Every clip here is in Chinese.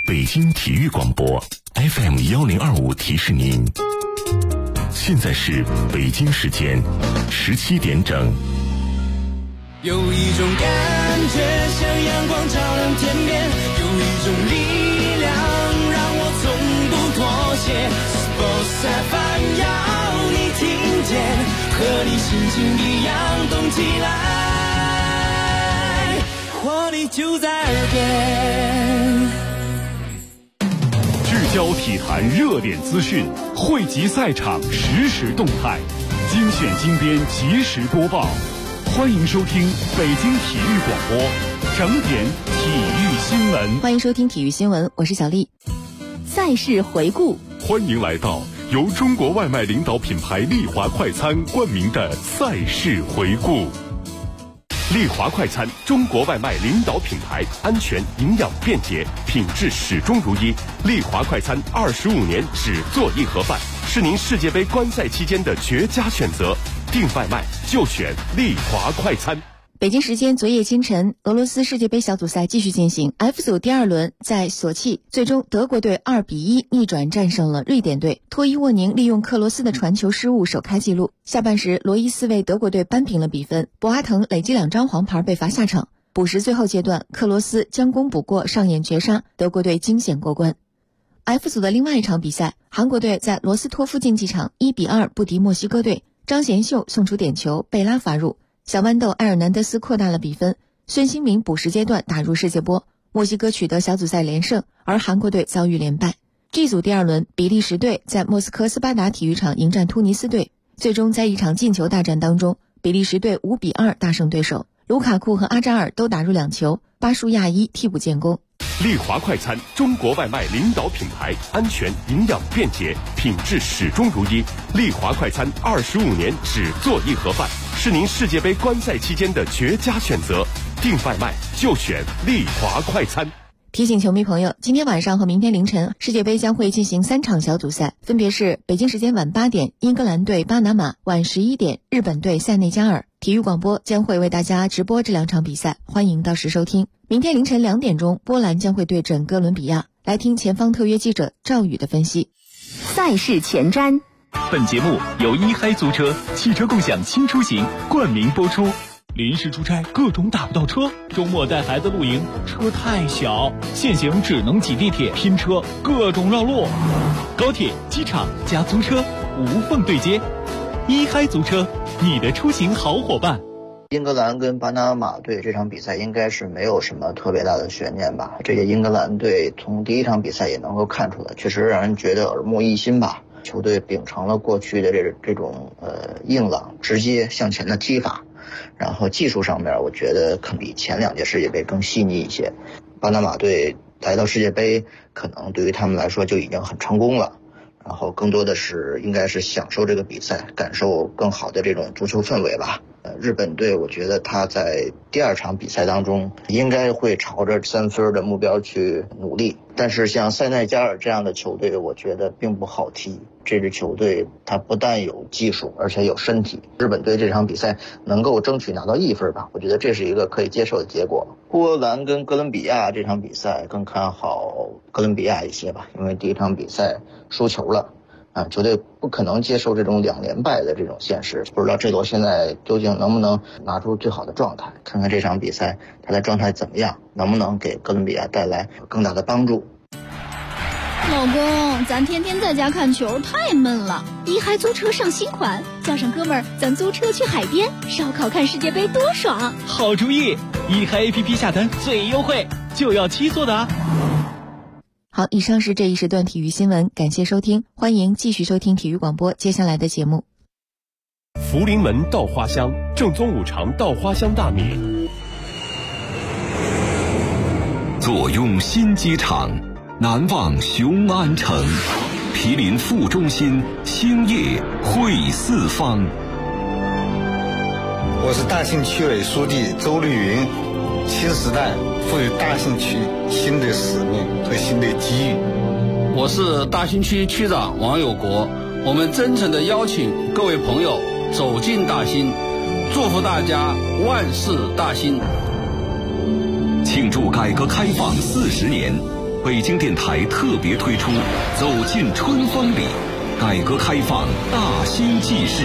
北京体育广播 FM1025提示您，现在是北京时间17点整。 有一种感觉像阳光照亮天边，有一种力量让我从不妥协。Sports FM 要你听见，和你心情一样动起来，活力就在耳边。 聚焦体坛热点资讯，汇集赛场实时动态，精选精编及时播报。欢迎收听北京体育广播整点体育新闻。 欢迎收听体育新闻，我是小丽。赛事回顾， 欢迎来到由中国外卖领导品牌丽华快餐冠名的赛事回顾。丽华快餐，中国外卖领导品牌，安全、营养、便捷，品质始终如一。丽华快餐25年只做一盒饭，是您世界杯观赛期间的绝佳选择。订外卖就选丽华快餐。 北京时间昨夜清晨，俄罗斯世界杯小组赛继续进行。F 组第二轮在索契，最终德国队2-1逆转战胜了瑞典队。托伊沃宁利用克罗斯的传球失误首开纪录。下半时，罗伊斯为德国队扳平了比分。博阿滕累积2张黄牌被罚下场。补时最后阶段，克罗斯将功补过，上演绝杀，德国队惊险过关。F 组的另外一场比赛，韩国队在罗斯托夫竞技场1-2不敌墨西哥队。张贤秀送出点球，贝拉罚入。小豌豆埃尔南德斯扩大了比分，孙兴民补时阶段打入世界波。墨西哥取得小组赛连胜，而韩国队遭遇连败。G 组第二轮，比利时队在莫斯科斯巴达体育场迎战突尼斯队，最终在一场进球大战当中，比利时队5-2大胜对手。卢卡库和阿扎尔都打入2球，巴舒亚伊替补建功。 丽华快餐，中国外卖领导品牌，安全、营养、便捷，品质始终如一。丽华快餐25年只做一盒饭，是您世界杯观赛期间的绝佳选择。订外卖就选丽华快餐。 提醒球迷朋友，今天晚上和明天凌晨，世界杯将会进行3场小组赛，分别是北京时间晚8点，英格兰对巴拿马；晚11点，日本对塞内加尔。体育广播将会为大家直播这2场比赛，欢迎到时收听。明天凌晨2点钟，波兰将会对阵哥伦比亚。来听前方特约记者赵宇的分析。 赛事前瞻。 本节目由一嗨租车汽车共享轻出行冠名播出。临时出差各种打不到车，周末带孩子露营车太小，现行只能挤地铁拼车，各种绕路。高铁、机场加租车无缝对接，一嗨租车，你的出行好伙伴。 英格兰跟巴拿马队这场比赛应该是没有什么特别大的悬念吧。这个英格兰队从第一场比赛也能够看出来，确实让人觉得耳目一新吧。球队秉承了过去的这种硬朗直接向前的踢法，然后技术上面我觉得可能比前2届世界杯更细腻一些。巴拿马队来到世界杯可能对于他们来说就已经很成功了，然后更多的是应该是享受这个比赛，感受更好的这种足球氛围吧。日本队我觉得他在第2场比赛当中应该会朝着3分的目标去努力，但是像塞内加尔这样的球队我觉得并不好踢。这支球队他不但有技术而且有身体，日本队这场比赛能够争取拿到1分吧，我觉得这是一个可以接受的结果。波兰跟哥伦比亚这场比赛更看好哥伦比亚一些吧，因为第一场比赛输球了球队不可能接受这种2连败的这种现实，不知道这罗现在究竟能不能拿出最好的状态，看看这场比赛他的状态怎么样，能不能给哥伦比亚带来更大的帮助。 老公，咱天天在家看球太闷了，一嗨租车上新款，叫上哥们儿咱租车去海边烧烤看世界杯多爽。 好主意，一嗨 APP 下单最优惠，就要7座的啊。 好，以上是这一时段体育新闻，感谢收听，欢迎继续收听体育广播接下来的节目。 福临门稻花香，正宗5常稻花香大米。 坐拥新机场，难忘雄安城，毗邻副中心，兴业汇四方。 我是大兴区委书记周绿云。新时代赋予大兴区新的使命和新的机遇。 我是大兴区区长王有国，我们真诚地邀请各位朋友走进大兴，祝福大家万事大兴。 庆祝改革开放40年， 北京电台特别推出走进春风里，改革开放大兴记事。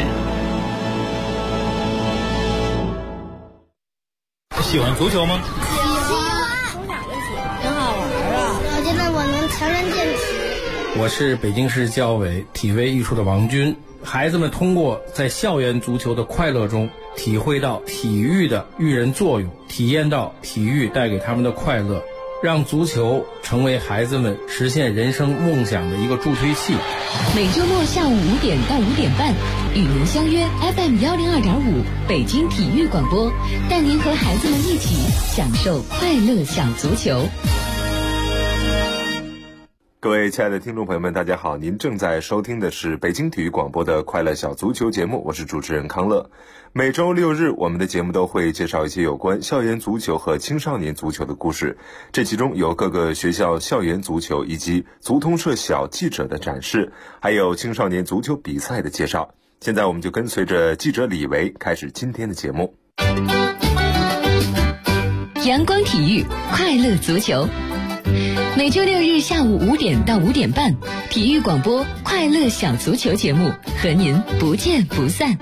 喜欢足球吗？ 喜欢。从哪就喜欢？挺好玩啊！我觉得我能强身健体。 我是北京市教委体卫艺术的王军。孩子们通过在校园足球的快乐中，体会到体育的育人作用，体验到体育带给他们的快乐，让足球成为孩子们实现人生梦想的一个助推器。 每周末下午5点到5点半，与您相约 FM102.5北京体育广播，带您和孩子们一起享受快乐小足球。 各位亲爱的听众朋友们，大家好，您正在收听的是北京体育广播的快乐小足球节目，我是主持人康乐。每周6日，我们的节目都会介绍一些有关校园足球和青少年足球的故事，这其中有各个学校校园足球以及足通社小记者的展示，还有青少年足球比赛的介绍。现在我们就跟随着记者李维开始今天的节目。 阳光体育，快乐足球。每周6日下午5点到5点半，体育广播快乐小足球节目和您不见不散。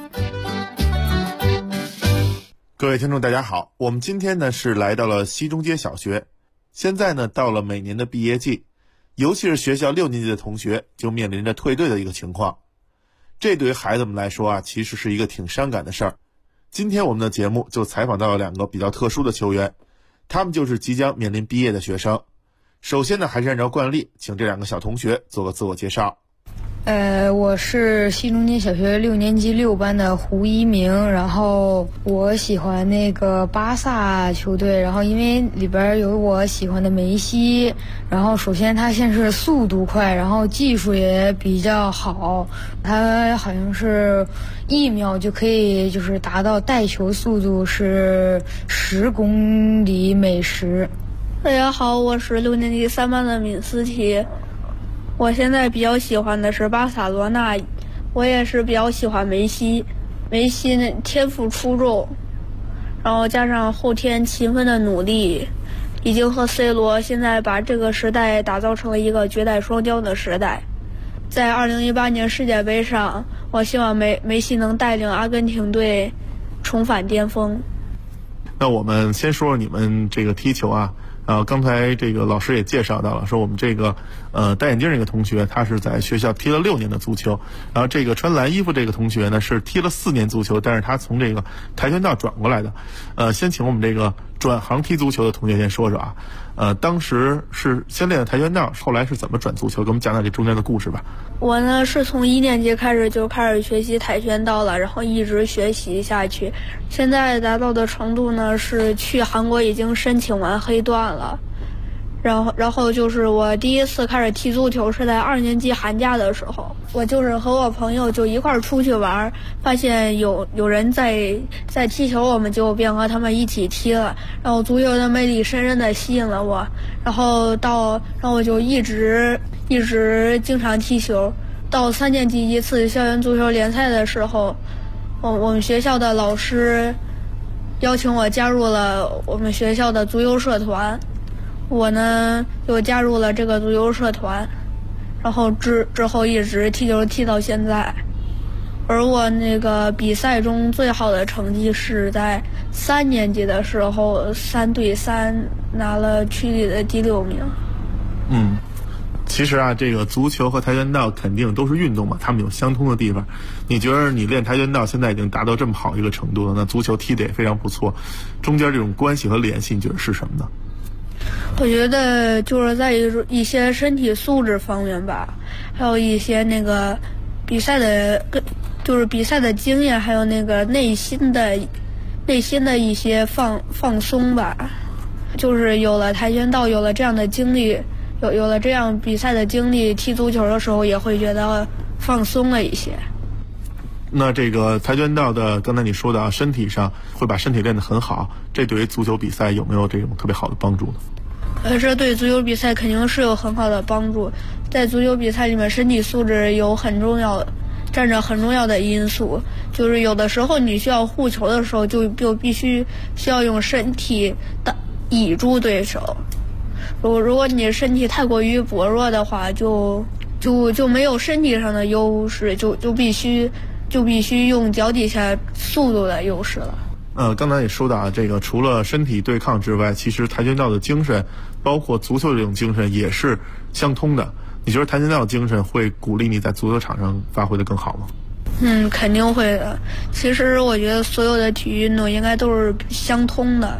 各位听众大家好，我们今天呢是来到了西中街小学，现在呢到了每年的毕业季，尤其是学校6年级的同学就面临着退队的一个情况，这对于孩子们来说啊，其实是一个挺伤感的事儿。今天我们的节目就采访到了2个比较特殊的球员，他们就是即将面临毕业的学生。首先呢，还是按照惯例，请这2个小同学做个自我介绍。 我是西中街小学6年级6班的胡一鸣，然后我喜欢那个巴萨球队，然后因为里边有我喜欢的梅西，然后首先他先是速度快，然后技术也比较好，他好像是1秒就可以就是达到带球速度是10公里每时。 大家好，我是6年级3班的闵思琪。我现在比较喜欢的是巴塞罗那，我也是比较喜欢梅西。梅西呢天赋出众，然后加上后天勤奋的努力，已经和 C 罗现在把这个时代打造成了一个绝代双骄的时代。在2018年世界杯上，我希望梅西能带领阿根廷队重返巅峰。 那我们先说说你们这个踢球啊。刚才这个老师也介绍到了，说我们这个戴眼镜这个同学，他是在学校踢了6年的足球，然后这个穿蓝衣服这个同学呢是踢了4年足球，但是他从这个跆拳道转过来的。先请我们这个转行踢足球的同学先说说啊，当时是先练的跆拳道，后来是怎么转足球，给我们讲讲这中间的故事吧。 我呢是从1年级开始就开始学习跆拳道了，然后一直学习下去，现在达到的程度呢是去韩国已经申请完黑段了。然后就是我第一次开始踢足球是在2年级寒假的时候，我就是和我朋友就一块儿出去玩，发现有人在踢球，我们就便和他们一起踢了，然后足球的魅力深深的吸引了我，然后我就一直经常踢球。到3年级一次校园足球联赛的时候，我们学校的老师邀请我加入了我们学校的足球社团。我呢就加入了这个足球社团，然后之后一直踢球踢到现在。而我那个比赛中最好的成绩是在3年级的时候3对3拿了区里的第6名。 其实啊，这个足球和跆拳道肯定都是运动嘛，他们有相通的地方。你觉得你练跆拳道现在已经达到这么好一个程度了，那足球踢得也非常不错，中间这种关系和联系，你觉得是什么呢？ 我觉得就是在一些身体素质方面吧，还有一些那个比赛的经验，还有那个内心的一些放松吧。就是有了跆拳道，有了这样的经历，有了这样比赛的经历，踢足球的时候也会觉得放松了一些。 那这个跆拳道的，刚才你说的啊，身体上会把身体练得很好，这对于足球比赛有没有这种特别好的帮助呢？ 这对足球比赛肯定是有很好的帮助。在足球比赛里面，身体素质占着很重要的因素。就是有的时候你需要护球的时候，就必须需要用身体抵住对手。 如果你身体太过于薄弱的话，就没有身体上的优势，就必须用脚底下速度的优势了。 刚才也说到这个，除了身体对抗之外，其实跆拳道的精神，包括足球这种精神也是相通的。你觉得跆拳道的精神会鼓励你在足球场上发挥得更好吗？ 肯定会的。其实我觉得所有的体育运动应该都是相通的。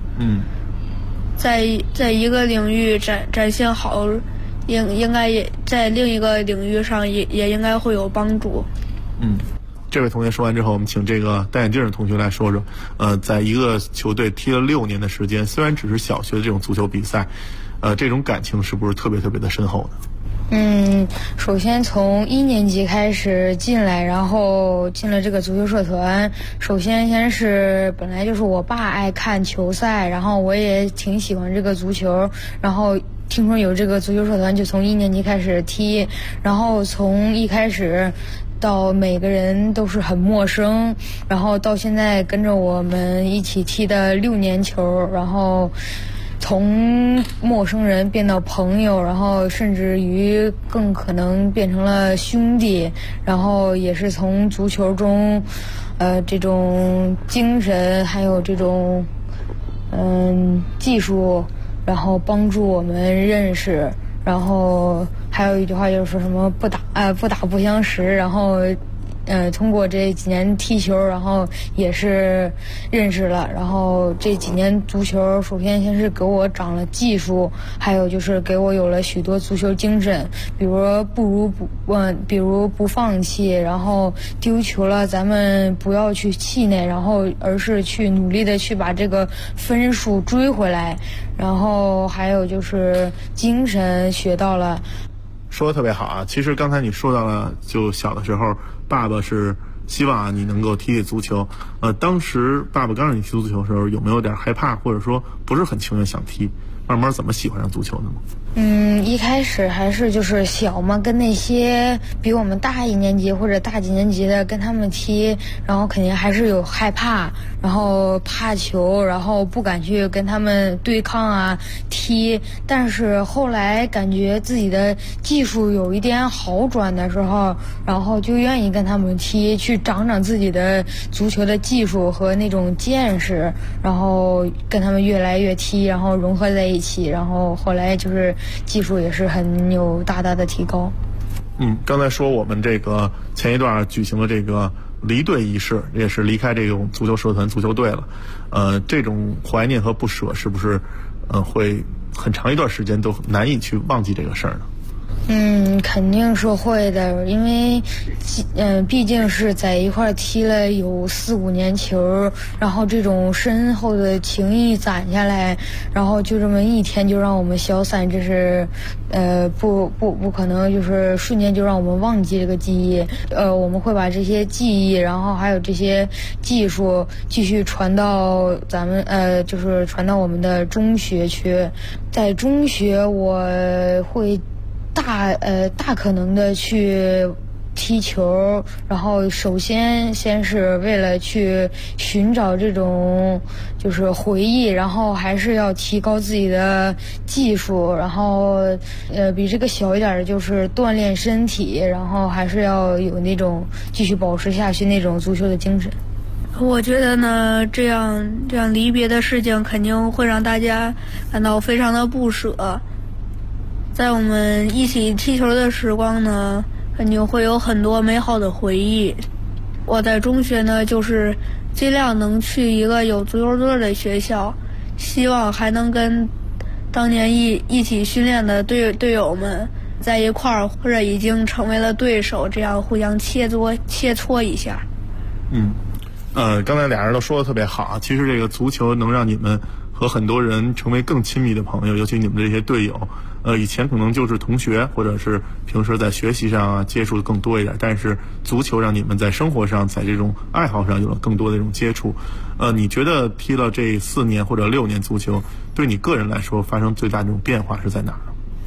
在一个领域展现好，应该也在另一个领域上也应该会有帮助。 这位同学说完之后，我们请这个戴眼镜的同学来说说，在一个球队踢了6年的时间，虽然只是小学的这种足球比赛，这种感情是不是特别特别的深厚呢？ 首先从1年级开始进来，然后进了这个足球社团。首先是本来就是我爸爱看球赛，然后我也挺喜欢这个足球，然后听说有这个足球社团，就从1年级开始踢，然后从一开始到每个人都是很陌生，然后到现在跟着我们一起踢的6年球，然后从陌生人变到朋友，然后甚至于更可能变成了兄弟，然后也是从足球中这种精神还有这种技术，然后帮助我们认识。然后还有一句话就是什么不打不相识，然后通过这几年踢球，然后也是认识了。然后这几年足球，首先先是给我长了技术，还有就是给我有了许多足球精神，比如不放弃，然后丢球了咱们不要去气馁，然后而是去努力的去把这个分数追回来。然后还有就是精神学到了。 说得特别好啊！其实刚才你说到了，就小的时候爸爸是希望你能够踢足球，当时爸爸刚让你踢足球的时候，有没有点害怕，或者说不是很情愿想踢？慢慢怎么喜欢上足球的吗？ 一开始还是就是小嘛，跟那些比我们大1年级或者大几年级的跟他们踢，然后肯定还是有害怕，然后怕球，然后不敢去跟他们对抗啊踢。但是后来感觉自己的技术有一点好转的时候，然后就愿意跟他们踢，去长自己的足球的技术和那种见识，然后跟他们越来越踢，然后融合在一起，然后后来就是技术也是很有大的提高。 刚才说我们这个前一段举行了这个离队仪式，也是离开这种足球社团足球队了。这种怀念和不舍是不是会很长一段时间都难以去忘记这个事儿呢？ 肯定是会的，因为毕竟是在一块踢了有4、5年球，然后这种深厚的情谊攒下来，然后就这么一天就让我们消散，这是不可能，就是瞬间就让我们忘记这个记忆。我们会把这些记忆，然后还有这些技术继续传到咱们就是传到我们的中学去。在中学我会大可能的去踢球，然后首先是为了去寻找这种就是回忆，然后还是要提高自己的技术，然后比这个小一点的就是锻炼身体，然后还是要有那种继续保持下去那种足球的精神。 我觉得呢，这样离别的事情肯定会让大家感到非常的不舍。在我们一起踢球的时光呢，肯定会有很多美好的回忆。我在中学呢，就是尽量能去一个有足球队的学校，希望还能跟当年一起训练的队友们在一块儿，或者已经成为了对手，这样互相切磋一下。 刚才俩人都说的特别好啊。其实这个足球能让你们和很多人成为更亲密的朋友，尤其你们这些队友。以前可能就是同学，或者是平时在学习上啊接触的更多一点，但是足球让你们在生活上，在这种爱好上有了更多的这种接触。你觉得踢了这4年或者6年足球，对你个人来说发生最大的这种变化是在哪儿？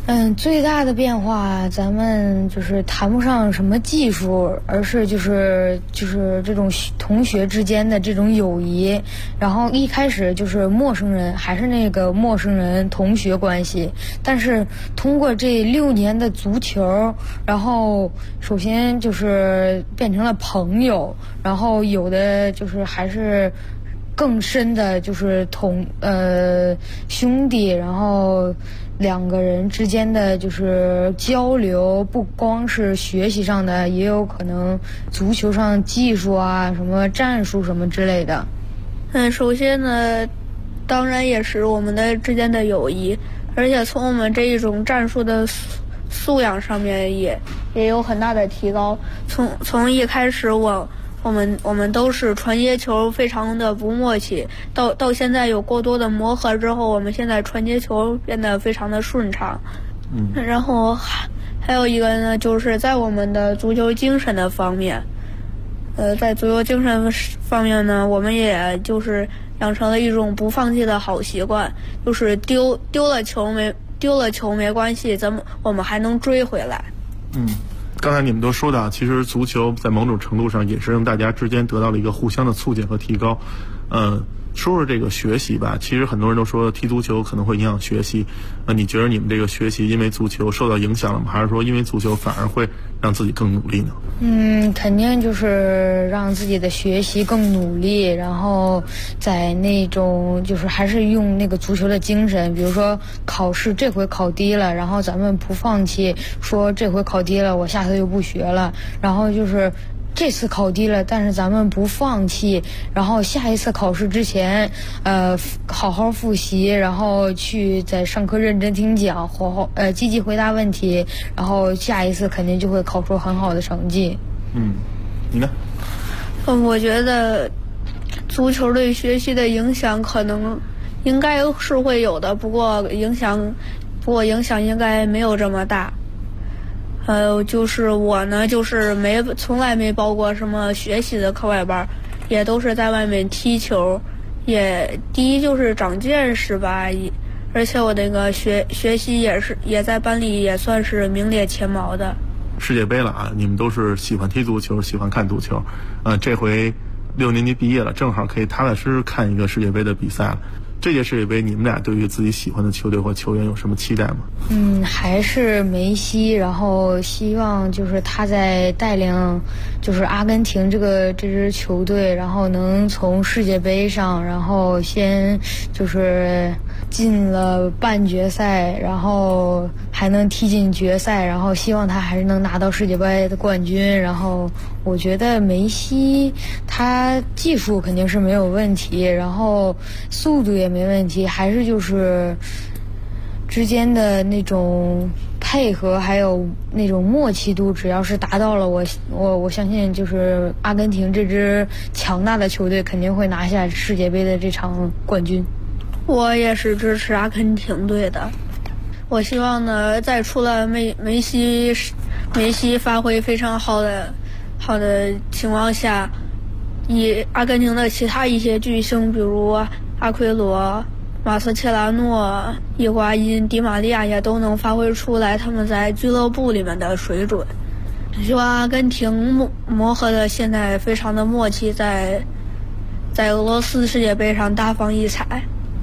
最大的变化，咱们就是谈不上什么技术，而是就是这种同学之间的这种友谊。然后一开始就是陌生人，还是那个陌生人同学关系，但是通过这6年的足球，然后首先就是变成了朋友，然后有的就是还是更深的就是兄弟，然后2个人之间的就是交流，不光是学习上的，也有可能足球上技术啊，什么战术什么之类的。 首先呢，当然也是我们的之间的友谊，而且从我们这一种战术的素养上面也有很大的提高。从一开始我们都是传接球非常的不默契，到现在有过多的磨合之后，我们现在传接球变得非常的顺畅。然后还有一个呢，就是在我们的足球精神的方面，在足球精神方面呢，我们也就是养成了一种不放弃的好习惯，就是丢了球没关系，我们还能追回来。 刚才你们都说到，其实足球在某种程度上也是让大家之间得到了一个互相的促进和提高。说说这个学习吧，其实很多人都说踢足球可能会影响学习。你觉得你们这个学习因为足球受到影响了吗？还是说因为足球反而会让自己更努力呢？ 肯定就是让自己的学习更努力，然后在那种就是还是用那个足球的精神，比如说考试这回考低了，然后咱们不放弃，说这回考低了我下次就不学了，然后就是这次考低了，但是咱们不放弃，然后下一次考试之前好好复习，然后去在上课认真听讲，积极回答问题，然后下一次肯定就会考出很好的成绩。 你呢？ 我觉得足球对学习的影响应该是会有的，不过影响应该没有这么大。就是我呢，就是从来没报过什么学习的课外班，也都是在外面踢球，第一就是长见识吧，而且我那个学习也在班里也算是名列前茅的。 世界杯了啊，你们都是喜欢踢足球，喜欢看足球，这回6年级毕业了，正好可以踏踏实实看一个世界杯的比赛了。这届世界杯，你们俩对于自己喜欢的球队或球员有什么期待吗？ 还是梅西，然后希望就是他在带领就是阿根廷这支球队，然后能从世界杯上，然后先就是进了半决赛，然后还能踢进决赛，然后希望他还是能拿到世界杯的冠军。然后我觉得梅西他技术肯定是没有问题，然后速度也没问题，还是就是之间的那种配合还有那种默契度，只要是达到了，我相信就是阿根廷这支强大的球队肯定会拿下世界杯的这场冠军。 我也是支持阿根廷队的，我希望呢，在除了梅西发挥非常好的情况下，以阿根廷的其他一些巨星，比如阿奎罗、马斯切拉诺、伊瓜因、迪玛利亚也都能发挥出来他们在俱乐部里面的水准。希望阿根廷磨合的现在非常的默契，在俄罗斯世界杯上大放异彩。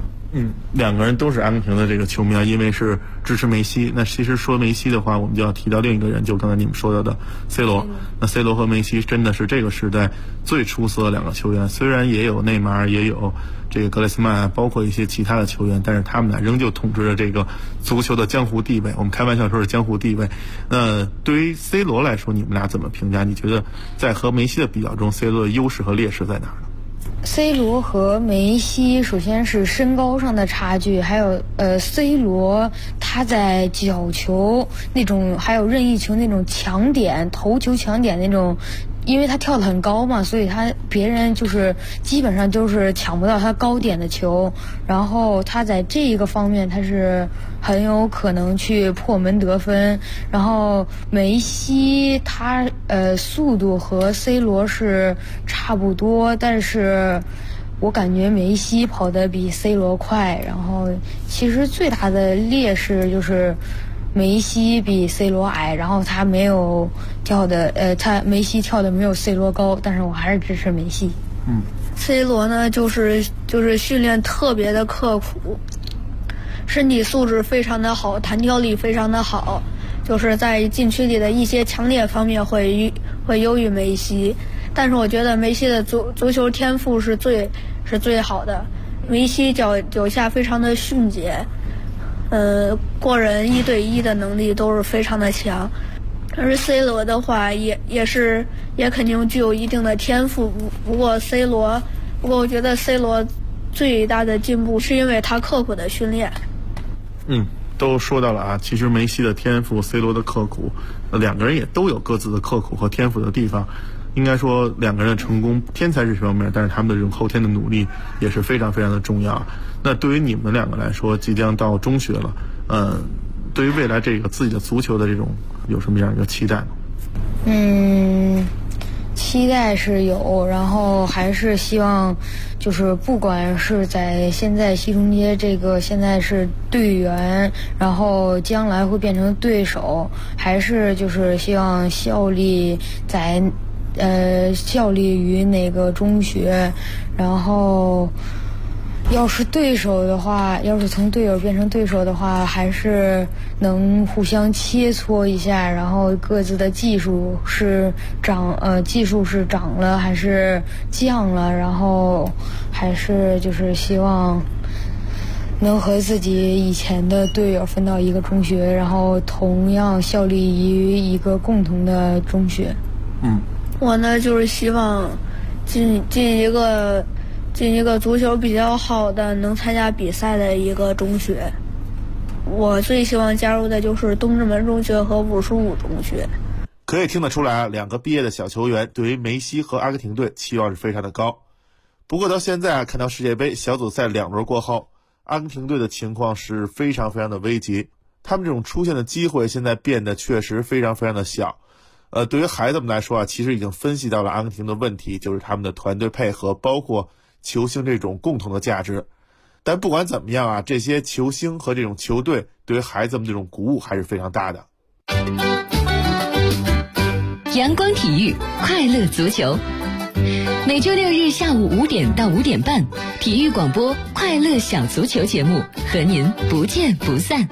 2个人都是阿根廷的这个球迷啊，因为是支持梅西。那其实说梅西的话，我们就要提到另一个人，就刚才你们说到的 C 罗。那 C 罗和梅西真的是这个时代最出色的2个球员，虽然也有内马尔，也有这个格雷斯曼，包括一些其他的球员，但是他们俩仍旧统治着这个足球的江湖地位。我们开玩笑说是江湖地位。那对于 C 罗来说，你们俩怎么评价？你觉得在和梅西的比较中 ，C 罗的优势和劣势在哪儿呢 ？C 罗和梅西首先是身高上的差距，还有C 罗他在角球那种，还有任意球那种抢点、头球抢点那种，因为他跳得很高嘛，所以别人就是基本上就是抢不到他高点的球，然后他在这一个方面他是很有可能去破门得分。然后梅西他速度和 C 罗是差不多，但是我感觉梅西跑得比 C 罗快。然后其实最大的劣势就是梅西比 C 罗矮，然后他没有跳的梅西跳的没有 C 罗高，但是我还是支持梅西。 C 罗呢就是训练特别的刻苦，身体素质非常的好，弹跳力非常的好，就是在禁区里的一些强烈方面会优于梅西。但是我觉得梅西的足球天赋是最好的，梅西脚下非常的迅捷，过人1对1的能力都是非常的强。而 C 罗的话也肯定具有一定的天赋，不过我觉得 C 罗最大的进步是因为他刻苦的训练。 都说到了啊，其实梅西的天赋 ，C 罗的刻苦，两个人也都有各自的刻苦和天赋的地方。应该说两个人的成功天才是一方面，但是他们的这种后天的努力也是非常非常的重要。那对于你们两个来说，即将到中学了，对于未来这个自己的足球的这种有什么样一个期待呢？ 期待是有，然后还是希望就是不管是在现在西中街这个现在是队员，然后将来会变成对手，还是就是希望效力于哪个中学，然后要是对手的话，要是从队友变成对手的话，还是能互相切磋一下，然后各自的技术是涨了还是降了，然后还是就是希望能和自己以前的队友分到一个中学，然后同样效力于一个共同的中学。 我呢就是希望进一个足球比较好的能参加比赛的一个中学。我最希望加入的就是东直门中学和55中学。 可以听得出来啊，两个毕业的小球员对于梅西和阿根廷队期望是非常的高。不过到现在看到世界杯小组赛2轮过后，阿根廷队的情况是非常非常的危急，他们这种出现的机会现在变得确实非常非常的小。对于孩子们来说啊，其实已经分析到了阿根廷的问题，就是他们的团队配合，包括球星这种共同的价值。但不管怎么样啊，这些球星和这种球队对于孩子们这种鼓舞还是非常大的。 阳光体育，快乐足球。每周6日下午5点到5点半，体育广播快乐小足球节目和您不见不散。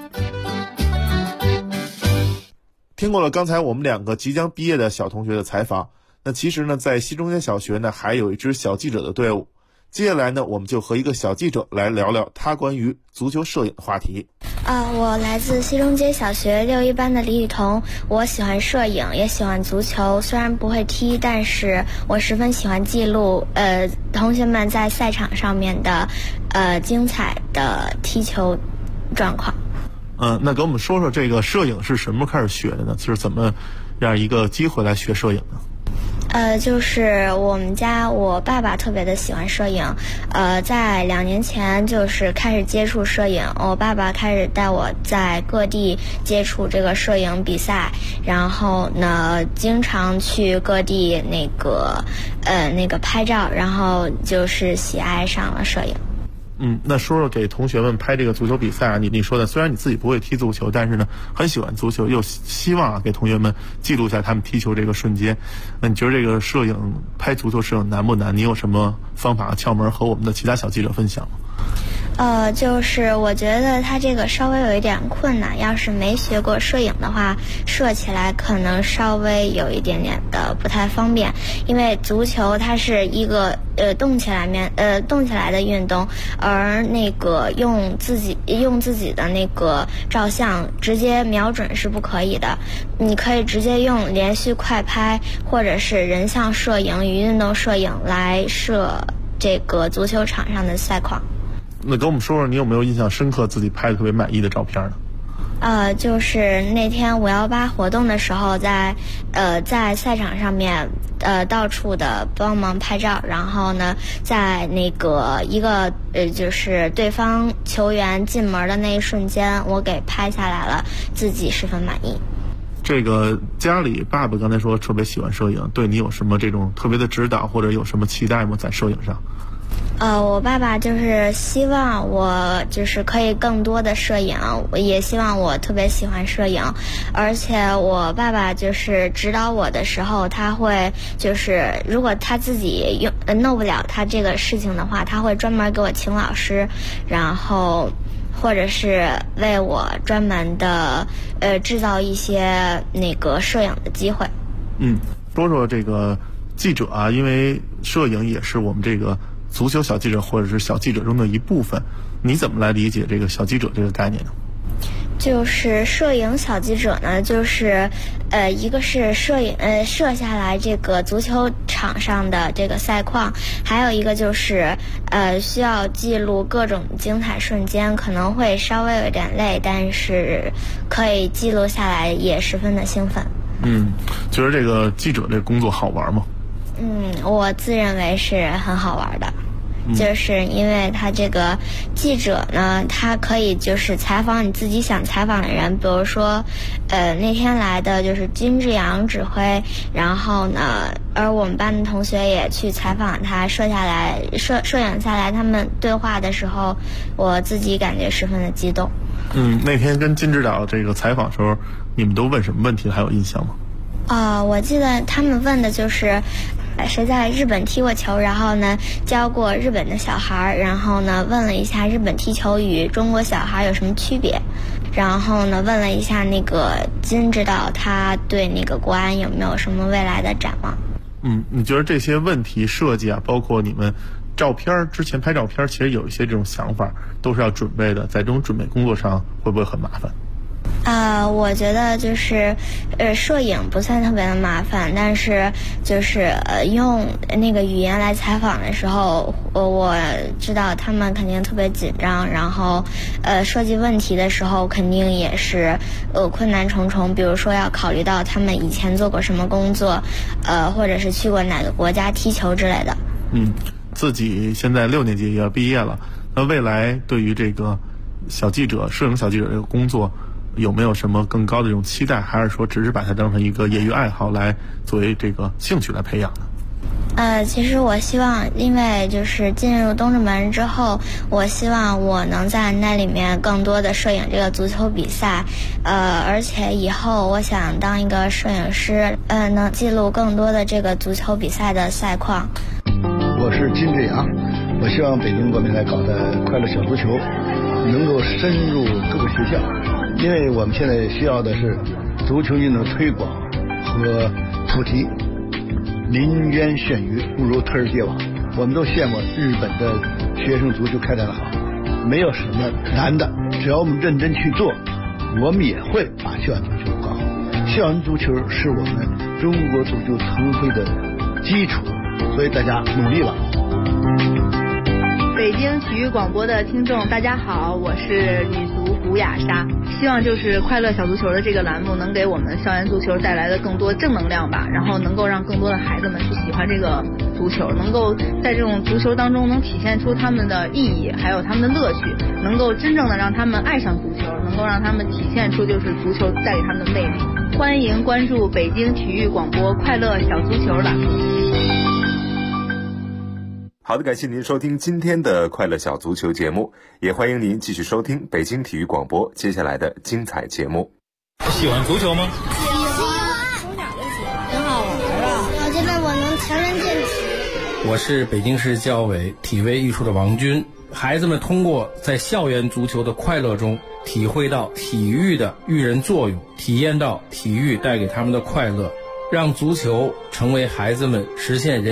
听过了刚才我们两个即将毕业的小同学的采访，那其实呢，在西中间小学呢，还有一支小记者的队伍。接下来呢，我们就和一个小记者来聊聊他关于足球摄影的话题。 我来自西中街小学6一班的李雨桐，我喜欢摄影，也喜欢足球，虽然不会踢，但是我十分喜欢记录同学们在赛场上面的精彩的踢球状况。 那给我们说说这个摄影是什么开始学的呢？是怎么样一个机会来学摄影呢？ 就是我爸爸特别的喜欢摄影，在2年前就是开始接触摄影，我爸爸开始带我在各地接触这个摄影比赛，然后呢经常去各地那个拍照，然后就是喜爱上了摄影。 那说说给同学们拍这个足球比赛啊，你说的虽然你自己不会踢足球，但是呢很喜欢足球，又希望给同学们记录下他们踢球这个瞬间。那你觉得这个摄影拍足球摄影难不难？你有什么方法窍门和我们的其他小记者分享吗？ 就是我觉得它这个稍微有一点困难，要是没学过摄影的话，摄起来可能稍微有一点点的不太方便，因为足球它是一个动起来的运动，而那个用自己的那个照相直接瞄准是不可以的，你可以直接用连续快拍或者是人像摄影与运动摄影来摄这个足球场上的赛况。 那跟我们说说你有没有印象深刻自己拍的特别满意的照片呢？ 就是那天518活动的时候，在赛场上面到处的帮忙拍照，然后呢在那个就是对方球员进门的那一瞬间，我给拍下来了，自己十分满意。 这个家里爸爸刚才说特别喜欢摄影，对你有什么这种特别的指导或者有什么期待吗？在摄影上？ 我爸爸就是希望我就是可以更多的摄影，也希望我特别喜欢摄影，而且我爸爸就是指导我的时候，他会就是如果他自己弄不了他这个事情的话，他会专门给我请老师，然后或者是为我专门的制造一些那个摄影的机会。 说说这个记者啊，因为摄影也是我们这个足球小记者或者是小记者中的一部分，你怎么来理解这个小记者这个概念呢？ 就是摄影小记者呢，就是一个是摄下来这个足球场上的这个赛况，还有一个就是需要记录各种精彩瞬间，可能会稍微有点累，但是可以记录下来，也十分的兴奋。 觉得这个记者这个工作好玩吗？ 我自认为是很好玩的。就是因为他这个记者呢，他可以就是采访你自己想采访的人，比如说那天来的就是金志扬指挥，然后呢而我们班的同学也去采访他，摄影下来他们对话的时候，我自己感觉十分的激动。 那天跟金指导这个采访的时候，你们都问什么问题，还有印象吗？ 我记得他们问的就是谁在日本踢过球，然后呢教过日本的小孩，然后呢问了一下日本踢球与中国小孩有什么区别，然后呢问了一下那个金指导他对那个国安有没有什么未来的展望。 你觉得这些问题设计啊，包括你们照片之前拍照片，其实有一些这种想法都是要准备的，在这种准备工作上会不会很麻烦？ 我觉得就是摄影不算特别的麻烦，但是就是用那个语言来采访的时候，我知道他们肯定特别紧张，然后设计问题的时候肯定也是困难重重，比如说要考虑到他们以前做过什么工作，或者是去过哪个国家踢球之类的。 自己现在6年级也要毕业了，那未来对于这个小记者、摄影小记者这个工作有没有什么更高的这种期待，还是说只是把它当成一个业余爱好来作为这个兴趣来培养呢？ 其实我希望，因为就是进入东直门之后，我希望我能在那里面更多的摄影这个足球比赛，而且以后我想当一个摄影师，能记录更多的这个足球比赛的赛况。 我是金志扬，我希望北京国民来搞的快乐小足球能够深入各个学校，因为我们现在需要的是足球运动推广和普及。林渊炫鱼不如特尔结网，我们都羡慕日本的学生足球开展的好，没有什么难的，只要我们认真去做，我们也会把校园足球搞好。校园足球是我们中国足球腾飞的基础，所以大家努力了。 北京体育广播的听众大家好，我是女足胡雅莎，希望就是快乐小足球的这个栏目能给我们校园足球带来的更多正能量吧，然后能够让更多的孩子们去喜欢这个足球，能够在这种足球当中能体现出他们的意义还有他们的乐趣，能够真正的让他们爱上足球，能够让他们体现出就是足球带给他们的魅力。欢迎关注北京体育广播快乐小足球栏目。 好的，感谢您收听今天的快乐小足球节目，也欢迎您继续收听北京体育广播接下来的精彩节目。 喜欢足球吗？ 喜欢。从哪个喜欢？很好玩啊！我觉得我能强身健体。 我是北京市教委体卫艺术的王军。孩子们通过在校园足球的快乐中，体会到体育的育人作用，体验到体育带给他们的快乐，让足球成为孩子们实现人